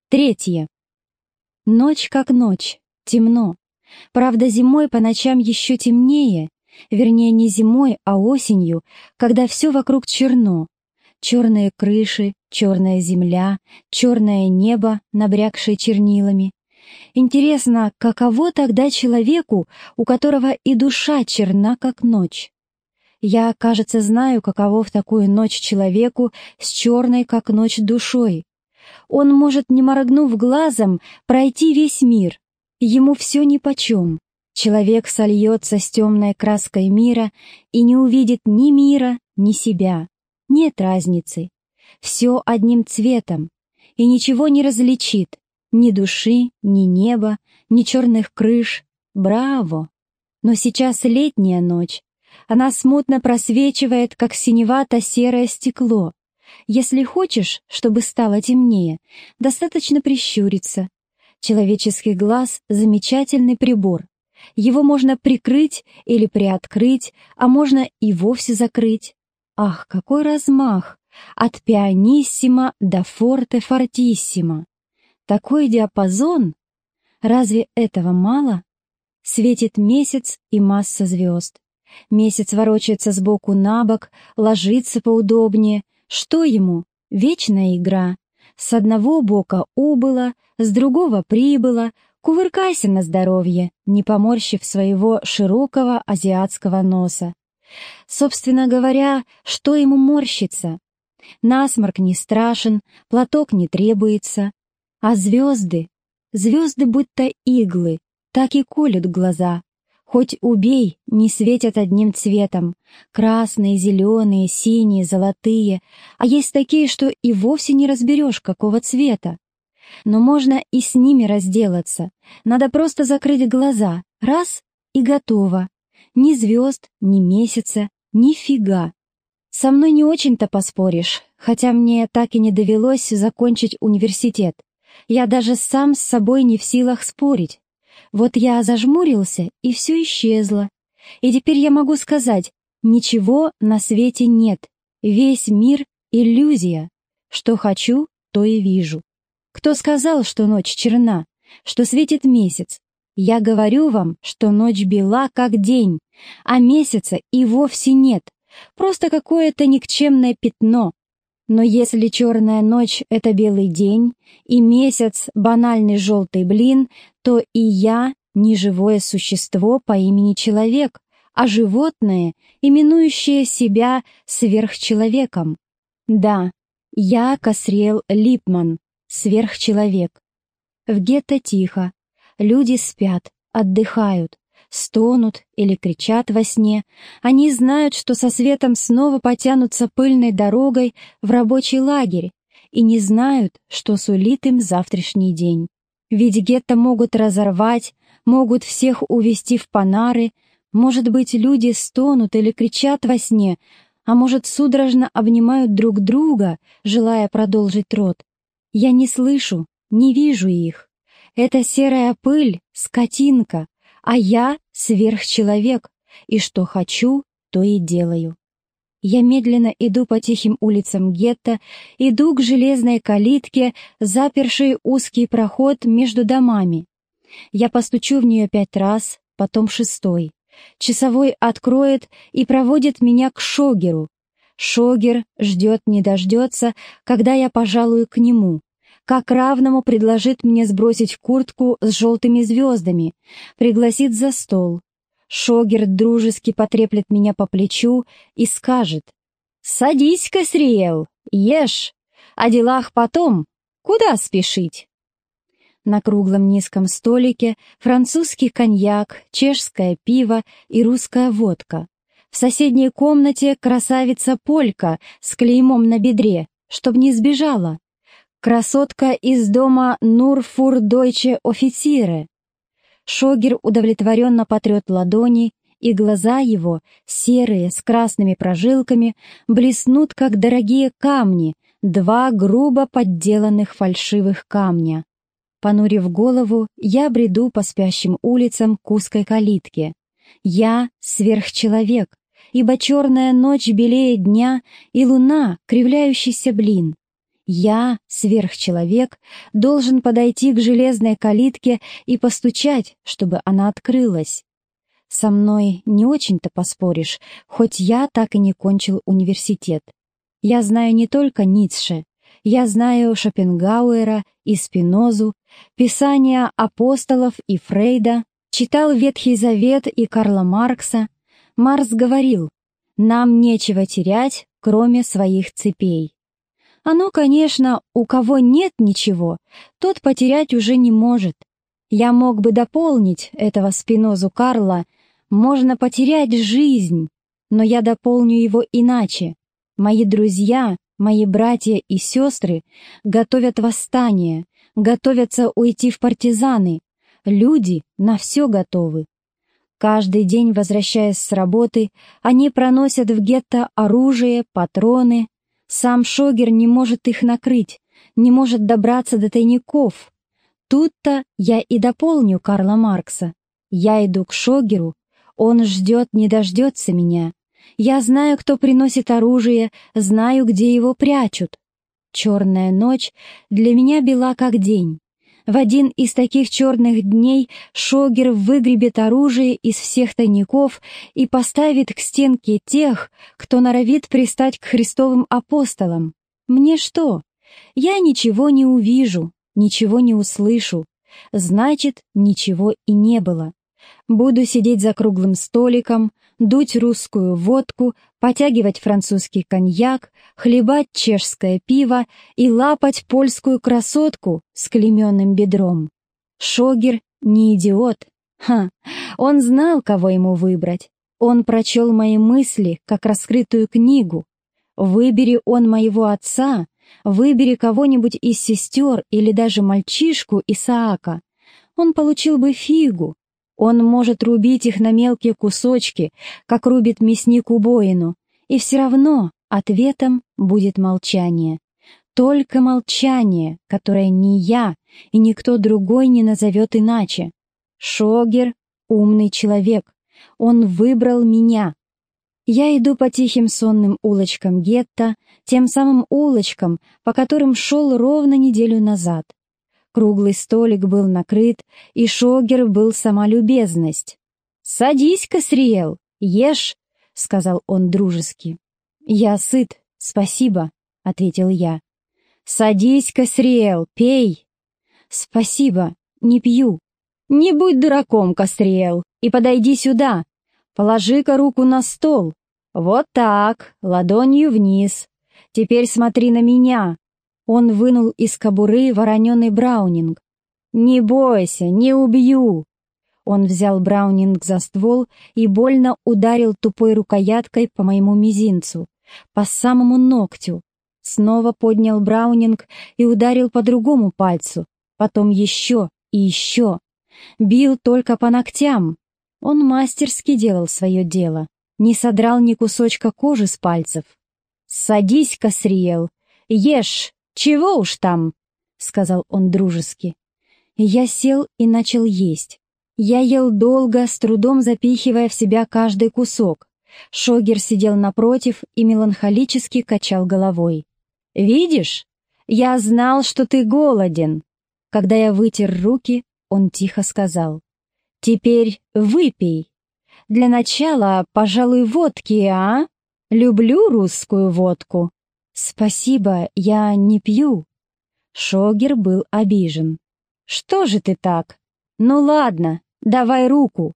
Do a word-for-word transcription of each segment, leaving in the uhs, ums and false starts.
Третье. Ночь как ночь, темно. Правда, зимой по ночам еще темнее, вернее, не зимой, а осенью, когда все вокруг черно. Черные крыши, черная земля, черное небо, набрякшее чернилами. Интересно, каково тогда человеку, у которого и душа черна, как ночь? Я, кажется, знаю, каково в такую ночь человеку с черной, как ночь, душой. Он может, не моргнув глазом, пройти весь мир. Ему все нипочем. Человек сольется с темной краской мира и не увидит ни мира, ни себя. Нет разницы. Все одним цветом. И ничего не различит. Ни души, ни неба, ни черных крыш. Браво! Но сейчас летняя ночь. Она смутно просвечивает, как синевато-серое стекло. Если хочешь, чтобы стало темнее, достаточно прищуриться. Человеческий глаз — замечательный прибор. Его можно прикрыть или приоткрыть, а можно и вовсе закрыть. Ах, какой размах! От пианиссимо до форте-фортиссимо. Такой диапазон! Разве этого мало? Светит месяц и масса звезд. Месяц ворочается сбоку на бок, ложится поудобнее. Что ему? Вечная игра. С одного бока убыло, с другого прибыло. Кувыркайся на здоровье, не поморщив своего широкого азиатского носа. Собственно говоря, что ему морщиться? Насморк не страшен, платок не требуется. А звезды? Звезды будто иглы, так и колют глаза. Хоть убей, не светят одним цветом. Красные, зеленые, синие, золотые. А есть такие, что и вовсе не разберешь, какого цвета. Но можно и с ними разделаться. Надо просто закрыть глаза. Раз — и готово. Ни звезд, ни месяца, ни фига. Со мной не очень-то поспоришь, хотя мне так и не довелось закончить университет. Я даже сам с собой не в силах спорить. Вот я зажмурился, и все исчезло. И теперь я могу сказать, ничего на свете нет. Весь мир — иллюзия. Что хочу, то и вижу. Кто сказал, что ночь черна, что светит месяц? Я говорю вам, что ночь бела, как день, а месяца и вовсе нет. Просто какое-то никчемное пятно. Но если черная ночь — это белый день, и месяц — банальный желтый блин, то и я не живое существо по имени человек, а животное, именующее себя сверхчеловеком. Да, я Касриэл Липман, сверхчеловек. В гетто тихо, люди спят, отдыхают, стонут или кричат во сне. Они знают, что со светом снова потянутся пыльной дорогой в рабочий лагерь, и не знают, что сулит им завтрашний день. Ведь гетто могут разорвать, могут всех увести в Панары, может быть, люди стонут или кричат во сне, а может, судорожно обнимают друг друга, желая продолжить род. Я не слышу, не вижу их. Это серая пыль, скотинка, а я сверхчеловек, и что хочу, то и делаю. Я медленно иду по тихим улицам гетто, иду к железной калитке, запершей узкий проход между домами. Я постучу в нее пять раз, потом шестой. Часовой откроет и проводит меня к шогеру. Шогер ждет не дождется, когда я пожалую к нему. Как равному предложит мне сбросить куртку с желтыми звездами, пригласит за стол. Шогер дружески потреплет меня по плечу и скажет: «Садись, Касриэл, ешь, о делах потом, куда спешить?» На круглом низком столике французский коньяк, чешское пиво и русская водка. В соседней комнате красавица-полька с клеймом на бедре, чтоб не сбежала. Красотка из дома Нур-фур Дойче Офицере. Шогер удовлетворенно потрет ладони, и глаза его, серые, с красными прожилками, блеснут, как дорогие камни, два грубо подделанных фальшивых камня. Понурив голову, я бреду по спящим улицам к узкой калитке. Я сверхчеловек, ибо черная ночь белее дня, и луна — кривляющийся блин. Я, сверхчеловек, должен подойти к железной калитке и постучать, чтобы она открылась. Со мной не очень-то поспоришь, хоть я так и не кончил университет. Я знаю не только Ницше, я знаю Шопенгауэра и Спинозу, писания апостолов и Фрейда, читал Ветхий Завет и Карла Маркса. Маркс говорил: «Нам нечего терять, кроме своих цепей». Оно, конечно, у кого нет ничего, тот потерять уже не может. Я мог бы дополнить этого Спинозу Карла: можно потерять жизнь, но я дополню его иначе. Мои друзья, мои братья и сестры готовят восстание, готовятся уйти в партизаны. Люди на все готовы. Каждый день, возвращаясь с работы, они проносят в гетто оружие, патроны. Сам Шогер не может их накрыть, не может добраться до тайников. Тут-то я и дополню Карла Маркса. Я иду к Шогеру, он ждет, не дождется меня. Я знаю, кто приносит оружие, знаю, где его прячут. Черная ночь для меня бела как день. В один из таких черных дней Шогер выгребет оружие из всех тайников и поставит к стенке тех, кто норовит пристать к Христовым апостолам. Мне что? Я ничего не увижу, ничего не услышу. Значит, ничего и не было. Буду сидеть за круглым столиком, дуть русскую водку, потягивать французский коньяк, хлебать чешское пиво и лапать польскую красотку с клейменным бедром. Шогер не идиот. Ха! Он знал, кого ему выбрать. Он прочел мои мысли, как раскрытую книгу. Выбери он моего отца, выбери кого-нибудь из сестер или даже мальчишку Исаака, он получил бы фигу. Он может рубить их на мелкие кусочки, как рубит мясник убоину, и все равно ответом будет молчание. Только молчание, которое ни я и никто другой не назовет иначе. Шогер — умный человек. Он выбрал меня. Я иду по тихим сонным улочкам гетто, тем самым улочкам, по которым шел ровно неделю назад. Круглый столик был накрыт, и Шогер был сама любезность. «Садись, Касриэл, ешь», — сказал он дружески. «Я сыт, спасибо», — ответил я. «Садись, Касриэл, пей». «Спасибо, не пью». «Не будь дураком, Касриэл, и подойди сюда. Положи-ка руку на стол. Вот так, ладонью вниз. Теперь смотри на меня». Он вынул из кобуры вороненый браунинг. «Не бойся, не убью!» Он взял браунинг за ствол и больно ударил тупой рукояткой по моему мизинцу, по самому ногтю. Снова поднял браунинг и ударил по другому пальцу, потом еще и еще. Бил только по ногтям. Он мастерски делал свое дело, не содрал ни кусочка кожи с пальцев. «Садись, Касриэл, ешь! «Чего уж там?» — сказал он дружески. Я сел и начал есть. Я ел долго, с трудом запихивая в себя каждый кусок. Шогер сидел напротив и меланхолически качал головой. «Видишь? Я знал, что ты голоден». Когда я вытер руки, он тихо сказал: «Теперь выпей. Для начала, пожалуй, водки, а? Люблю русскую водку». «Спасибо, я не пью». Шогер был обижен. «Что же ты так? Ну ладно, давай руку».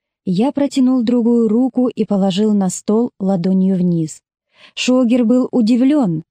Я протянул другую руку и положил на стол ладонью вниз. Шогер был удивлен.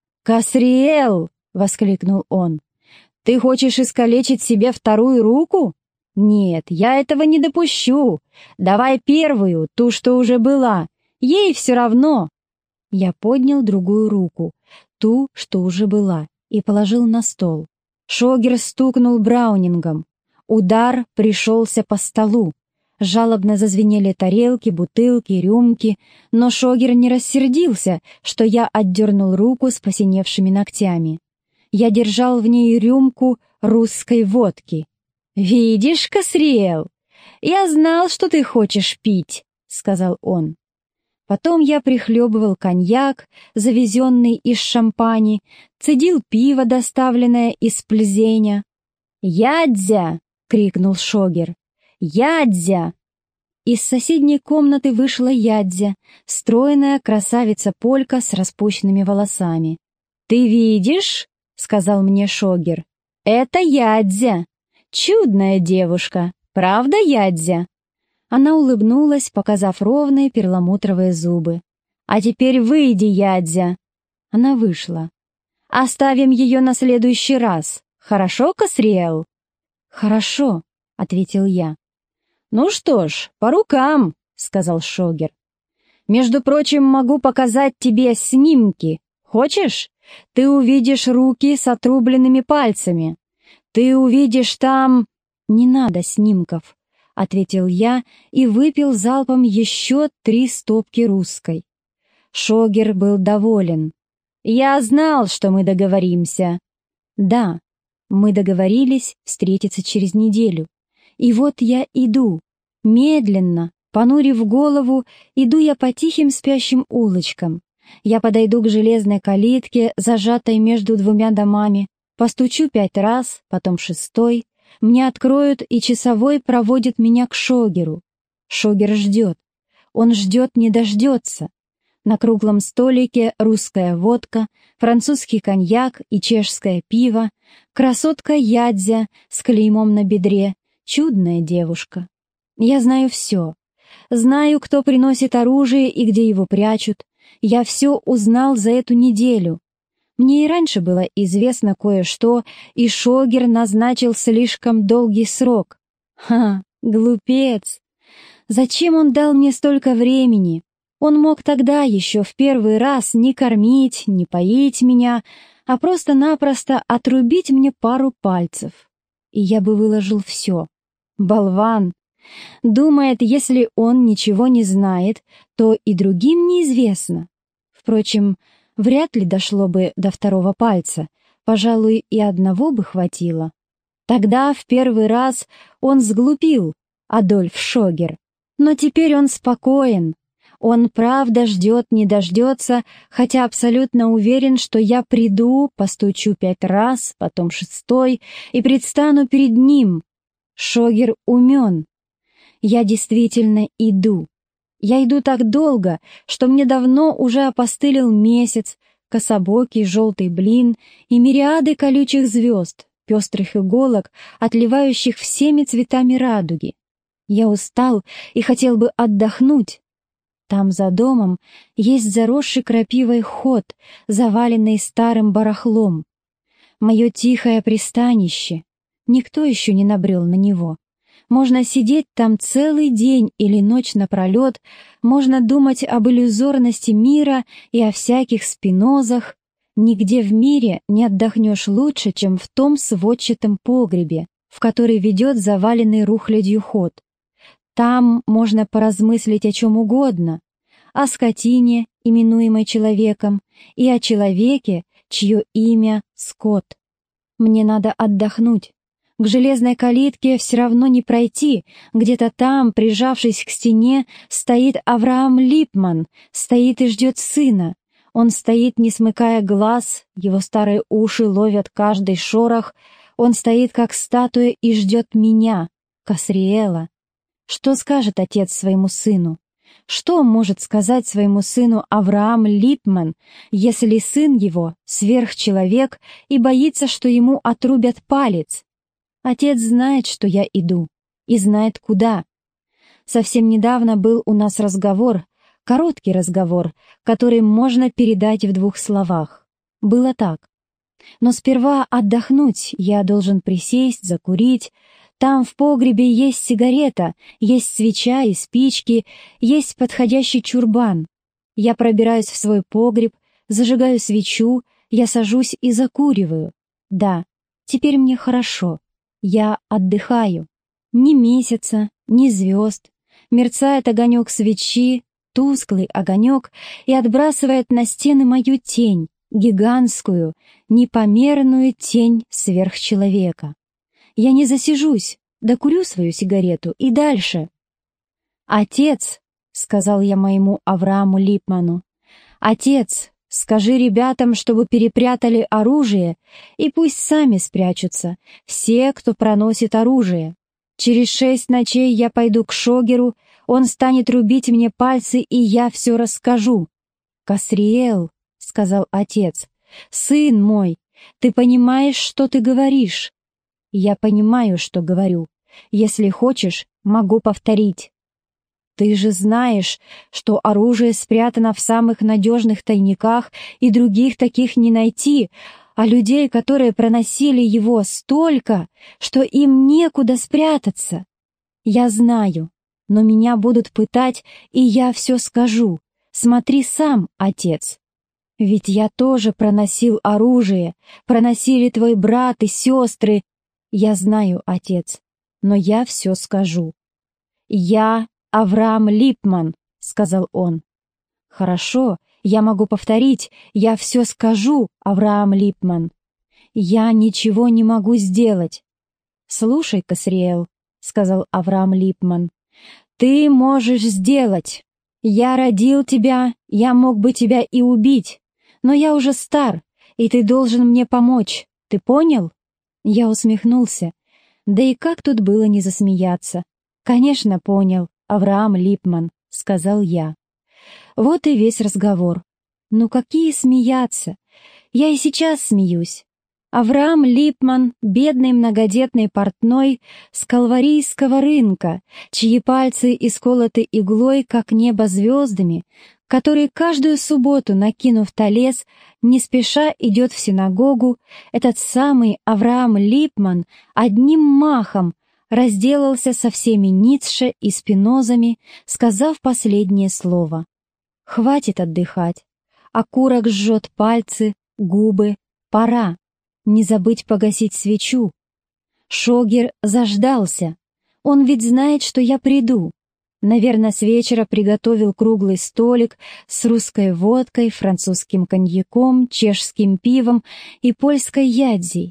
«Касриэл!» — воскликнул он. «Ты хочешь искалечить себе вторую руку? Нет, я этого не допущу. Давай первую, ту, что уже была. Ей все равно». Я поднял другую руку, ту, что уже была, и положил на стол. Шогер стукнул браунингом. Удар пришелся по столу. Жалобно зазвенели тарелки, бутылки, рюмки, но Шогер не рассердился, что я отдернул руку с посиневшими ногтями. Я держал в ней рюмку русской водки. «Видишь, Касриэл, я знал, что ты хочешь пить», — сказал он. Потом я прихлебывал коньяк, завезенный из Шампани, цедил пиво, доставленное из Пльзеня. «Ядзя!» — крикнул Шогер. «Ядзя!» Из соседней комнаты вышла Ядзя, стройная красавица-полька с распущенными волосами. «Ты видишь?» — сказал мне Шогер. «Это Ядзя! Чудная девушка! Правда, Ядзя?» Она улыбнулась, показав ровные перламутровые зубы. «А теперь выйди, Ядзя!» Она вышла. «Оставим ее на следующий раз. Хорошо, Касриэл?» «Хорошо», — ответил я. «Ну что ж, по рукам», — сказал Шогер. «Между прочим, могу показать тебе снимки. Хочешь? Ты увидишь руки с отрубленными пальцами. Ты увидишь там...» «Не надо снимков», — ответил я и выпил залпом еще три стопки русской. Шогер был доволен. «Я знал, что мы договоримся». «Да, мы договорились встретиться через неделю. И вот я иду, медленно, понурив голову, иду я по тихим спящим улочкам. Я подойду к железной калитке, зажатой между двумя домами, постучу пять раз, потом шестой. Мне откроют, и часовой проводит меня к Шогеру. Шогер ждет. Он ждет, не дождется. На круглом столике русская водка, французский коньяк и чешское пиво, красотка Ядзя с клеймом на бедре, чудная девушка. Я знаю все. Знаю, кто приносит оружие и где его прячут. Я все узнал за эту неделю. Мне и раньше было известно кое-что, и Шогер назначил слишком долгий срок. Ха, глупец! Зачем он дал мне столько времени? Он мог тогда еще в первый раз не кормить, не поить меня, а просто-напросто отрубить мне пару пальцев. И я бы выложил все. Болван! Думает, если он ничего не знает, то и другим неизвестно. Впрочем, вряд ли дошло бы до второго пальца, пожалуй, и одного бы хватило. Тогда в первый раз он сглупил, Адольф Шогер, но теперь он спокоен. Он правда ждет, не дождется, хотя абсолютно уверен, что я приду, постучу пять раз, потом шестой, и предстану перед ним. Шогер умен. Я действительно иду. Я иду так долго, что мне давно уже опостылил месяц, кособокий желтый блин и мириады колючих звезд, пестрых иголок, отливающих всеми цветами радуги. Я устал и хотел бы отдохнуть. Там за домом есть заросший крапивой ход, заваленный старым барахлом. Мое тихое пристанище. Никто еще не набрел на него. Можно сидеть там целый день или ночь напролет, можно думать об иллюзорности мира и о всяких Спинозах. Нигде в мире не отдохнешь лучше, чем в том сводчатом погребе, в который ведет заваленный рухлядью ход. Там можно поразмыслить о чем угодно, о скотине, именуемой человеком, и о человеке, чье имя Скот. Мне надо отдохнуть. К железной калитке все равно не пройти. Где-то там, прижавшись к стене, стоит Авраам Липман, стоит и ждет сына. Он стоит, не смыкая глаз, его старые уши ловят каждый шорох. Он стоит, как статуя, и ждет меня, Касриэла. Что скажет отец своему сыну? Что может сказать своему сыну Авраам Липман, если сын его — сверхчеловек и боится, что ему отрубят палец? Отец знает, что я иду, и знает, куда. Совсем недавно был у нас разговор, короткий разговор, который можно передать в двух словах. Было так. Но сперва отдохнуть, я должен присесть, закурить. Там в погребе есть сигарета, есть свеча и спички, есть подходящий чурбан. Я пробираюсь в свой погреб, зажигаю свечу, я сажусь и закуриваю. Да, теперь мне хорошо. Я отдыхаю. Ни месяца, ни звезд. Мерцает огонек свечи, тусклый огонек, и отбрасывает на стены мою тень, гигантскую, непомерную тень сверхчеловека. Я не засижусь, докурю свою сигарету и дальше. «Отец», — сказал я моему Аврааму Липману. «Отец, скажи ребятам, чтобы перепрятали оружие, и пусть сами спрячутся, все, кто проносит оружие. Через шесть ночей я пойду к Шогеру, он станет рубить мне пальцы, и я все расскажу». «Касриэл», — сказал отец, — «сын мой, ты понимаешь, что ты говоришь?» «Я понимаю, что говорю. Если хочешь, могу повторить». «Ты же знаешь, что оружие спрятано в самых надежных тайниках, и других таких не найти, а людей, которые проносили его, столько, что им некуда спрятаться. Я знаю, но меня будут пытать, и я все скажу. Смотри сам, отец. Ведь я тоже проносил оружие, проносили твой брат и сестры. Я знаю, отец, но я все скажу. Я Авраам Липман, — сказал он. Хорошо, я могу повторить, я все скажу, Авраам Липман. Я ничего не могу сделать. Слушай, Касриэл, — сказал Авраам Липман, — ты можешь сделать. Я родил тебя, я мог бы тебя и убить, но я уже стар, и ты должен мне помочь, ты понял? Я усмехнулся. Да и как тут было не засмеяться? Конечно, понял, Авраам Липман, — сказал я. Вот и весь разговор. Ну какие смеяться? Я и сейчас смеюсь. Авраам Липман, бедный многодетный портной с калварийского рынка, чьи пальцы исколоты иглой, как небо звездами, который каждую субботу, накинув талес, не спеша идет в синагогу, этот самый Авраам Липман одним махом разделался со всеми Ницше и Спинозами, сказав последнее слово. Хватит отдыхать. Окурок жжет пальцы, губы. Пора. Не забыть погасить свечу. Шогер заждался. Он ведь знает, что я приду. Наверное, с вечера приготовил круглый столик с русской водкой, французским коньяком, чешским пивом и польской ядзей.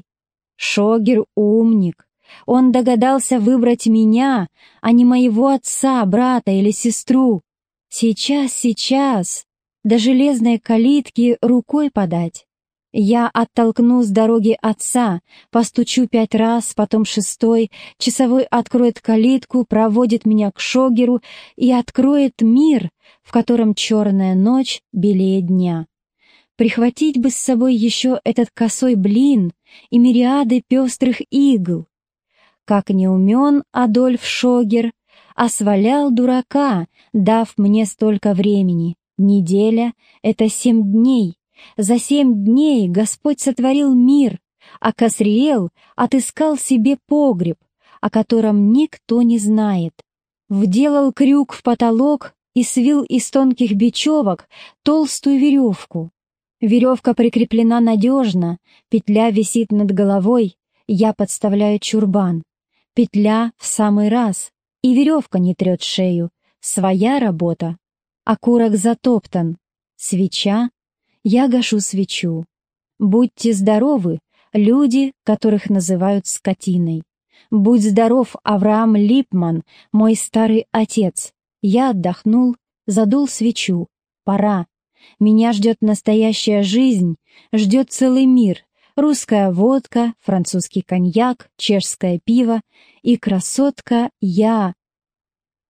Шогер умник. Он догадался выбрать меня, а не моего отца, брата или сестру. Сейчас, сейчас, до железной калитки рукой подать. Я оттолкну с дороги отца, постучу пять раз, потом шестой, часовой откроет калитку, проводит меня к Шогеру и откроет мир, в котором черная ночь белее дня. Прихватить бы с собой еще этот косой блин и мириады пестрых игл. Как не умен Адольф Шогер, а свалял дурака, дав мне столько времени. Неделя — это семь дней. За семь дней Господь сотворил мир, а Касриэл отыскал себе погреб, о котором никто не знает. Вделал крюк в потолок и свил из тонких бечевок толстую веревку. Веревка прикреплена надежно, петля висит над головой, я подставляю чурбан. Петля в самый раз, и веревка не трет шею. Своя работа. Окурок затоптан. Свеча. Я гашу свечу. Будьте здоровы, люди, которых называют скотиной. Будь здоров, Авраам Липман, мой старый отец. Я отдохнул, задул свечу. Пора. Меня ждет настоящая жизнь, ждет целый мир. Русская водка, французский коньяк, чешское пиво и красотка я,